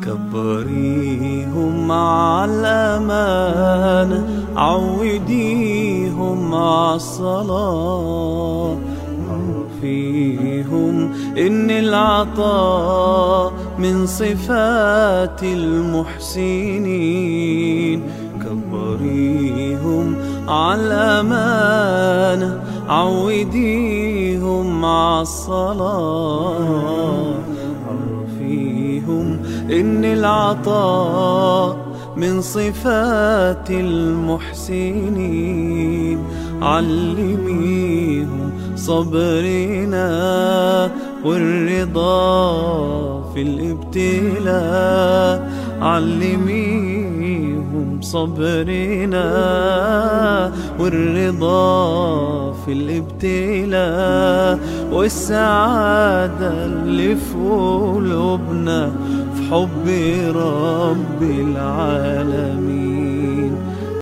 كبريهم على الأمانة، عوديهم على الصلاة، عرفيهم إن العطاء من صفات المحسنين. كبريهم على الأمانة، عوديهم على الصلاة، عرفيهم إن العطاء من صفات المحسنين. علميهم صبرنا والرضا في الابتلاء، علميهم صبرنا والرضا في الابتلاء، والسعادة اللي في قلوبنا في حب رب العالمين.